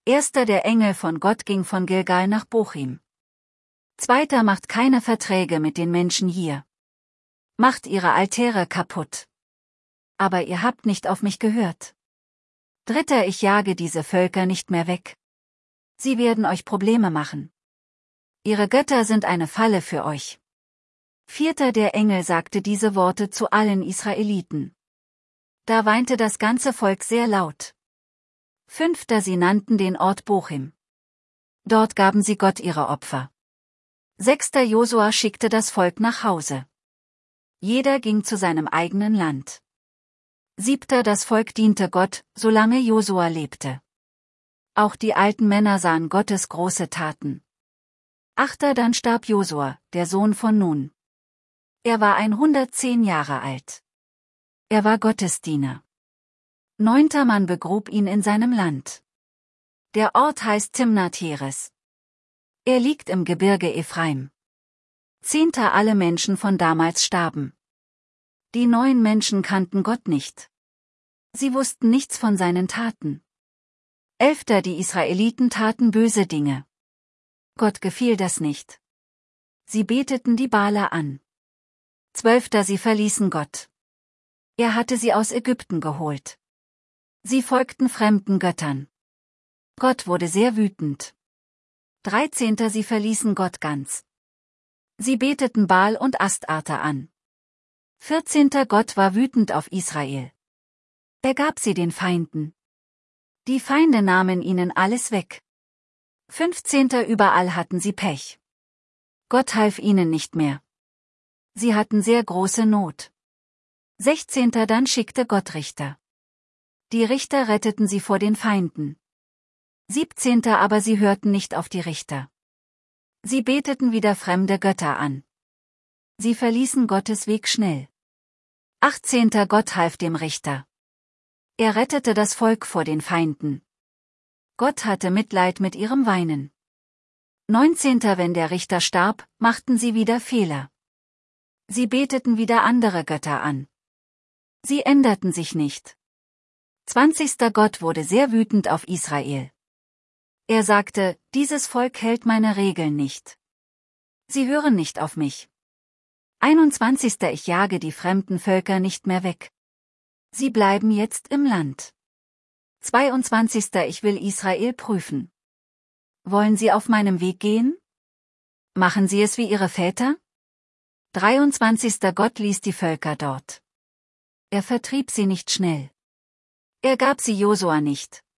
Erster, der Engel von Gott ging von Gilgal nach Bochim. Zweiter, macht keine Verträge mit den Menschen hier. Macht ihre Altäre kaputt. Aber ihr habt nicht auf mich gehört. Dritter, ich jage diese Völker nicht mehr weg. Sie werden euch Probleme machen. Ihre Götter sind eine Falle für euch. Vierter, der Engel sagte diese Worte zu allen Israeliten. Da weinte das ganze Volk sehr laut. Fünfter, sie nannten den Ort Bochim. Dort gaben sie Gott ihre Opfer. Sechster, Josua schickte das Volk nach Hause. Jeder ging zu seinem eigenen Land. Siebter, das Volk diente Gott, solange Josua lebte. Auch die alten Männer sahen Gottes große Taten. Achter, dann starb Josua, der Sohn von Nun. Er war 110 Jahre alt. Er war Gottesdiener. Neunter, man begrub ihn in seinem Land. Der Ort heißt Timnath-Heres. Er liegt im Gebirge Ephraim. Zehnter, alle Menschen von damals starben. Die neuen Menschen kannten Gott nicht. Sie wussten nichts von seinen Taten. Elfter, die Israeliten taten böse Dinge. Gott gefiel das nicht. Sie beteten die Baaler an. Zwölfter, sie verließen Gott. Er hatte sie aus Ägypten geholt. Sie folgten fremden Göttern. Gott wurde sehr wütend. 13. Sie verließen Gott ganz. Sie beteten Baal und Astarte an. 14. Gott war wütend auf Israel. Er gab sie den Feinden. Die Feinde nahmen ihnen alles weg. 15. Überall hatten sie Pech. Gott half ihnen nicht mehr. Sie hatten sehr große Not. 16. Dann schickte Gott Richter. Die Richter retteten sie vor den Feinden. 17. Aber sie hörten nicht auf die Richter. Sie beteten wieder fremde Götter an. Sie verließen Gottes Weg schnell. 18. Gott half dem Richter. Er rettete das Volk vor den Feinden. Gott hatte Mitleid mit ihrem Weinen. 19. Wenn der Richter starb, machten sie wieder Fehler. Sie beteten wieder andere Götter an. Sie änderten sich nicht. 20. Gott wurde sehr wütend auf Israel. Er sagte, dieses Volk hält meine Regeln nicht. Sie hören nicht auf mich. 21. Ich jage die fremden Völker nicht mehr weg. Sie bleiben jetzt im Land. 22. Ich will Israel prüfen. Wollen Sie auf meinem Weg gehen? Machen Sie es wie Ihre Väter? 23. Gott ließ die Völker dort. Er vertrieb sie nicht schnell. Er gab sie Josua nicht.